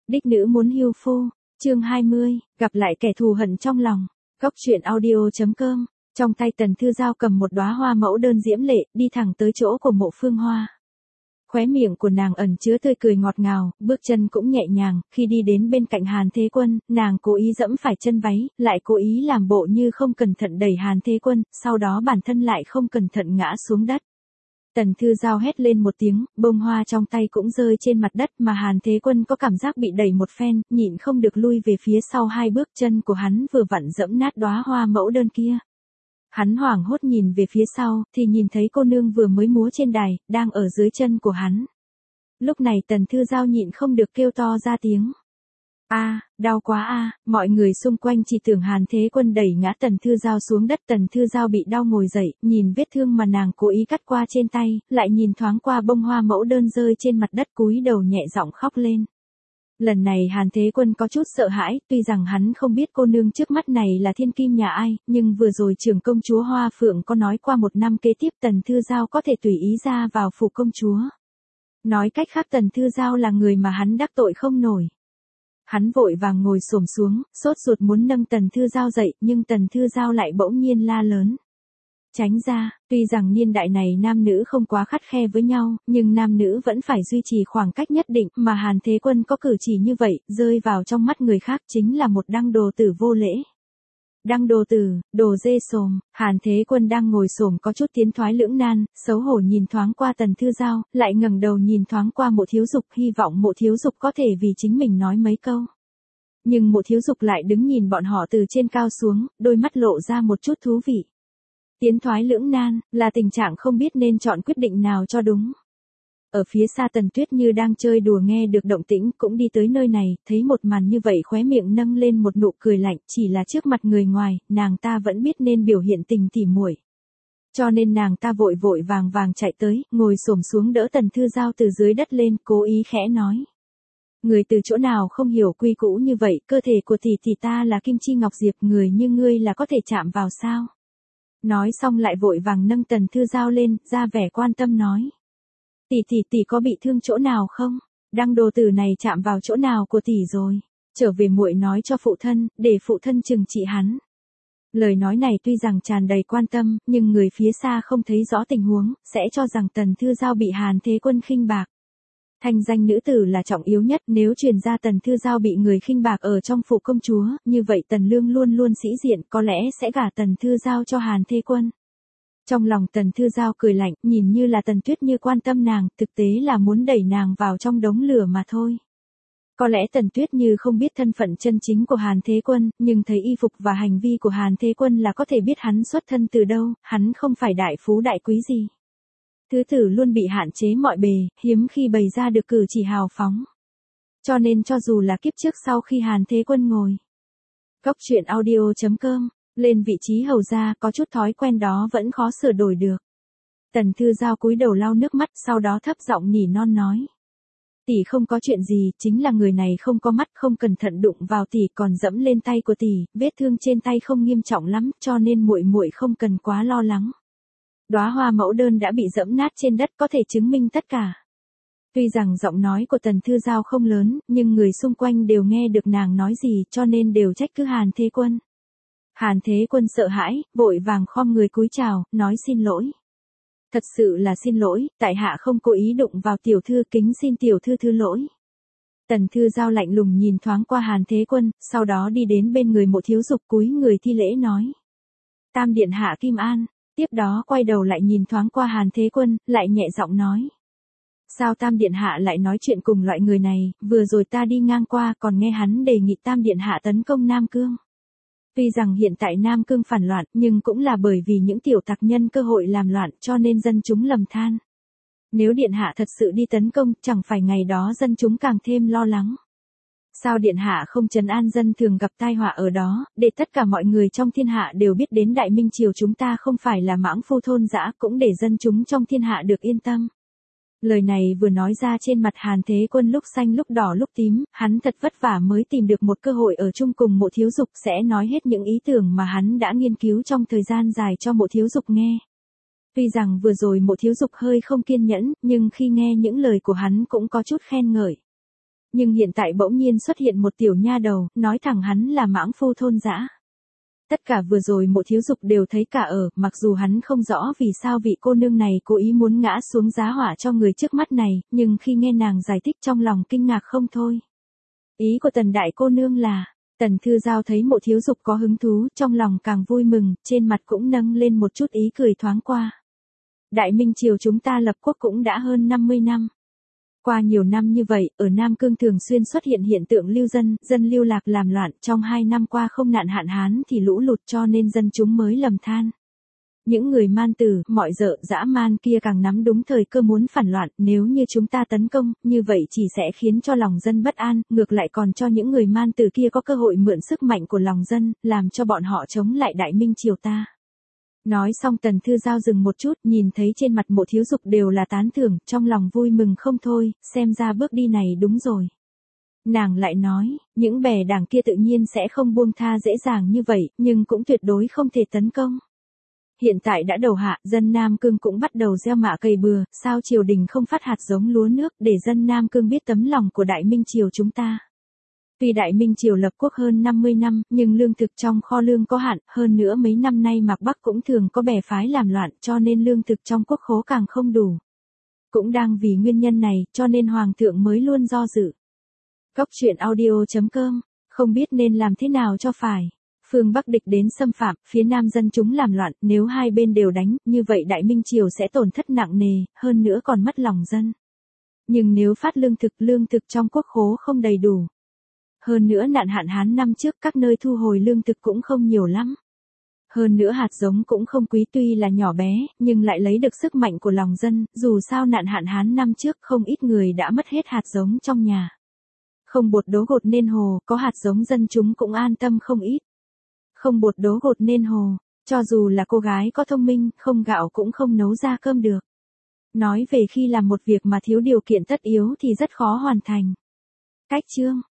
Đích nữ muốn hưu phu, chương 20, gặp lại kẻ thù hận trong lòng. Góc truyện audio.com. Trong tay Tần Thư Giao cầm một đóa hoa mẫu đơn diễm lệ, đi thẳng tới chỗ của Mộ Phương Hoa. Khóe miệng của nàng ẩn chứa tươi cười ngọt ngào, bước chân cũng nhẹ nhàng, khi đi đến bên cạnh Hàn Thế Quân, nàng cố ý giẫm phải chân váy, lại cố ý làm bộ như không cẩn thận đẩy Hàn Thế Quân, sau đó bản thân lại không cẩn thận ngã xuống đất. Tần Thư Giao hét lên một tiếng, bông hoa trong tay cũng rơi trên mặt đất mà Hàn Thế Quân có cảm giác bị đẩy một phen, nhịn không được lui về phía sau hai bước, chân của hắn vừa vặn giẫm nát đóa hoa mẫu đơn kia. Hắn hoảng hốt nhìn về phía sau, thì nhìn thấy cô nương vừa mới múa trên đài, đang ở dưới chân của hắn. Lúc này Tần Thư Giao nhịn không được kêu to ra tiếng. Đau quá mọi người xung quanh chỉ tưởng Hàn Thế Quân đẩy ngã Tần Thư Giao xuống đất. Tần Thư Giao bị đau ngồi dậy, nhìn vết thương mà nàng cố ý cắt qua trên tay, lại nhìn thoáng qua bông hoa mẫu đơn rơi trên mặt đất, cúi đầu nhẹ giọng khóc lên. Lần này Hàn Thế Quân có chút sợ hãi, tuy rằng hắn không biết cô nương trước mắt này là thiên kim nhà ai, nhưng vừa rồi trưởng công chúa Hoa Phượng có nói qua một năm kế tiếp Tần Thư Giao có thể tùy ý ra vào phủ công chúa. Nói cách khác Tần Thư Giao là người mà hắn đắc tội không nổi. Hắn vội vàng ngồi xổm xuống, sốt ruột muốn nâng Tần Thư Giao dậy, nhưng Tần Thư Giao lại bỗng nhiên la lớn. Tránh ra, tuy rằng niên đại này nam nữ không quá khắt khe với nhau, nhưng nam nữ vẫn phải duy trì khoảng cách nhất định, mà Hàn Thế Quân có cử chỉ như vậy, rơi vào trong mắt người khác chính là một đăng đồ tử vô lễ. Đăng đồ tử, đồ dê sồm. Hàn Thế Quân đang ngồi xổm có chút tiến thoái lưỡng nan, xấu hổ nhìn thoáng qua Tần Thư Giao, lại ngẩng đầu nhìn thoáng qua Mộ Thiếu Dục, hy vọng Mộ Thiếu Dục có thể vì chính mình nói mấy câu. Nhưng Mộ Thiếu Dục lại đứng nhìn bọn họ từ trên cao xuống, đôi mắt lộ ra một chút thú vị. Tiến thoái lưỡng nan, là tình trạng không biết nên chọn quyết định nào cho đúng. Ở phía xa Tần Tuyết Như đang chơi đùa nghe được động tĩnh cũng đi tới nơi này, thấy một màn như vậy khóe miệng nâng lên một nụ cười lạnh, chỉ là trước mặt người ngoài, nàng ta vẫn biết nên biểu hiện tình tỉ muội. Cho nên nàng ta vội vội vàng vàng chạy tới, ngồi xổm xuống đỡ Tần Thư Giao từ dưới đất lên, cố ý khẽ nói. Người từ chỗ nào không hiểu quy củ như vậy, cơ thể của tỷ ta là Kim Chi Ngọc Diệp, người như ngươi là có thể chạm vào sao? Nói xong lại vội vàng nâng Tần Thư Giao lên, ra vẻ quan tâm nói. Tỷ có bị thương chỗ nào không? Đăng đồ tử này chạm vào chỗ nào của tỷ rồi? Trở về muội nói cho phụ thân, để phụ thân trừng trị hắn. Lời nói này tuy rằng tràn đầy quan tâm, nhưng người phía xa không thấy rõ tình huống, sẽ cho rằng Tần Thư Giao bị Hàn Thế Quân khinh bạc. Thanh danh nữ tử là trọng yếu nhất, nếu truyền ra Tần Thư Giao bị người khinh bạc ở trong phủ công chúa, như vậy Tần Lương luôn luôn sĩ diện, có lẽ sẽ gả Tần Thư Giao cho Hàn Thế Quân. Trong lòng Tần Thư Giao cười lạnh, nhìn như là Tần Tuyết Như quan tâm nàng, thực tế là muốn đẩy nàng vào trong đống lửa mà thôi. Có lẽ Tần Tuyết Như không biết thân phận chân chính của Hàn Thế Quân, nhưng thấy y phục và hành vi của Hàn Thế Quân là có thể biết hắn xuất thân từ đâu, hắn không phải đại phú đại quý gì. Thứ tử luôn bị hạn chế mọi bề, hiếm khi bày ra được cử chỉ hào phóng. Cho nên cho dù là kiếp trước sau khi Hàn Thế Quân ngồi Góc truyện audio.com lên vị trí hầu gia, có chút thói quen đó vẫn khó sửa đổi được. Tần Thư Giao cúi đầu lau nước mắt, sau đó thấp giọng nỉ non nói. Tỷ không có chuyện gì, chính là người này không có mắt, không cẩn thận đụng vào tỷ, còn dẫm lên tay của tỷ, vết thương trên tay không nghiêm trọng lắm, cho nên muội không cần quá lo lắng. Đóa hoa mẫu đơn đã bị dẫm nát trên đất có thể chứng minh tất cả. Tuy rằng giọng nói của Tần Thư Giao không lớn, nhưng người xung quanh đều nghe được nàng nói gì, cho nên đều trách cứ Hàn Thế Quân. Hàn Thế Quân sợ hãi, vội vàng khom người cúi chào, nói xin lỗi. Thật sự là xin lỗi, tại hạ không cố ý đụng vào tiểu thư, kính xin tiểu thư thứ lỗi. Tần Thư Giao lạnh lùng nhìn thoáng qua Hàn Thế Quân, sau đó đi đến bên người Mộ Thiếu Dục, cúi người thi lễ nói. Tam điện hạ Kim An. Tiếp đó quay đầu lại nhìn thoáng qua Hàn Thế Quân, lại nhẹ giọng nói. Sao Tam điện hạ lại nói chuyện cùng loại người này, vừa rồi ta đi ngang qua còn nghe hắn đề nghị Tam điện hạ tấn công Nam Cương. Tuy rằng hiện tại Nam Cương phản loạn, nhưng cũng là bởi vì những tiểu tặc nhân cơ hội làm loạn, cho nên dân chúng lầm than. Nếu điện hạ thật sự đi tấn công, chẳng phải ngày đó dân chúng càng thêm lo lắng. Sao điện hạ không trấn an dân thường gặp tai họa ở đó, để tất cả mọi người trong thiên hạ đều biết đến Đại Minh triều chúng ta không phải là mãng phu thôn dã, cũng để dân chúng trong thiên hạ được yên tâm. Lời này vừa nói ra trên mặt Hàn Thế Quân lúc xanh lúc đỏ lúc tím, hắn thật vất vả mới tìm được một cơ hội ở chung cùng Mộ Thiếu Dục, sẽ nói hết những ý tưởng mà hắn đã nghiên cứu trong thời gian dài cho Mộ Thiếu Dục nghe. Tuy rằng vừa rồi Mộ Thiếu Dục hơi không kiên nhẫn, nhưng khi nghe những lời của hắn cũng có chút khen ngợi. nhưng hiện tại bỗng nhiên xuất hiện một tiểu nha đầu, nói thẳng hắn là mãng phu thôn dã. Tất cả vừa rồi Mộ Thiếu Dục đều thấy cả ở, mặc dù hắn không rõ vì sao vị cô nương này cố ý muốn ngã xuống giá họa cho người trước mắt này, nhưng khi nghe nàng giải thích trong lòng kinh ngạc không thôi. Ý của Tần đại cô nương là, Tần Thư Giao thấy Mộ Thiếu Dục có hứng thú, trong lòng càng vui mừng, trên mặt cũng nâng lên một chút ý cười thoáng qua. Đại Minh Triều chúng ta lập quốc cũng đã hơn 50 năm. Qua nhiều năm như vậy, ở Nam Cương thường xuyên xuất hiện hiện tượng lưu dân lưu lạc làm loạn, trong 2 năm qua không nạn hạn hán thì lũ lụt cho nên dân chúng mới lầm than. Những người man tử, mọi dợ dã man kia càng nắm đúng thời cơ muốn phản loạn, nếu như chúng ta tấn công, như vậy chỉ sẽ khiến cho lòng dân bất an, ngược lại còn cho những người man tử kia có cơ hội mượn sức mạnh của lòng dân, làm cho bọn họ chống lại Đại Minh Triều ta. Nói xong Tần Thư Giao dừng một chút, nhìn thấy trên mặt Mộ Thiếu Dục đều là tán thưởng, trong lòng vui mừng không thôi, xem ra bước đi này đúng rồi. Nàng lại nói, những bè đảng kia tự nhiên sẽ không buông tha dễ dàng như vậy, nhưng cũng tuyệt đối không thể tấn công. Hiện tại đã đầu hạ, dân Nam Cương cũng bắt đầu gieo mạ cày bừa, sao triều đình không phát hạt giống lúa nước để dân Nam Cương biết tấm lòng của Đại Minh Triều chúng ta. Tuy Đại Minh Triều lập quốc hơn 50 năm, nhưng lương thực trong kho lương có hạn, hơn nữa mấy năm nay Mạc Bắc cũng thường có bè phái làm loạn, cho nên lương thực trong quốc khố càng không đủ. Cũng đang vì nguyên nhân này, cho nên Hoàng thượng mới luôn do dự. Cóc truyện audio.com, không biết nên làm thế nào cho phải. Phương Bắc địch đến xâm phạm, phía Nam dân chúng làm loạn, nếu hai bên đều đánh, như vậy Đại Minh Triều sẽ tổn thất nặng nề, hơn nữa còn mất lòng dân. Nhưng nếu phát lương thực trong quốc khố không đầy đủ. Hơn nữa nạn hạn hán năm trước các nơi thu hồi lương thực cũng không nhiều lắm. Hơn nữa hạt giống cũng không quý, tuy là nhỏ bé, nhưng lại lấy được sức mạnh của lòng dân, dù sao nạn hạn hán năm trước không ít người đã mất hết hạt giống trong nhà. Không bột đố gột nên hồ, có hạt giống dân chúng cũng an tâm không ít. Không bột đố gột nên hồ, cho dù là cô gái có thông minh, không gạo cũng không nấu ra cơm được. Nói về khi làm một việc mà thiếu điều kiện tất yếu thì rất khó hoàn thành. Cách chương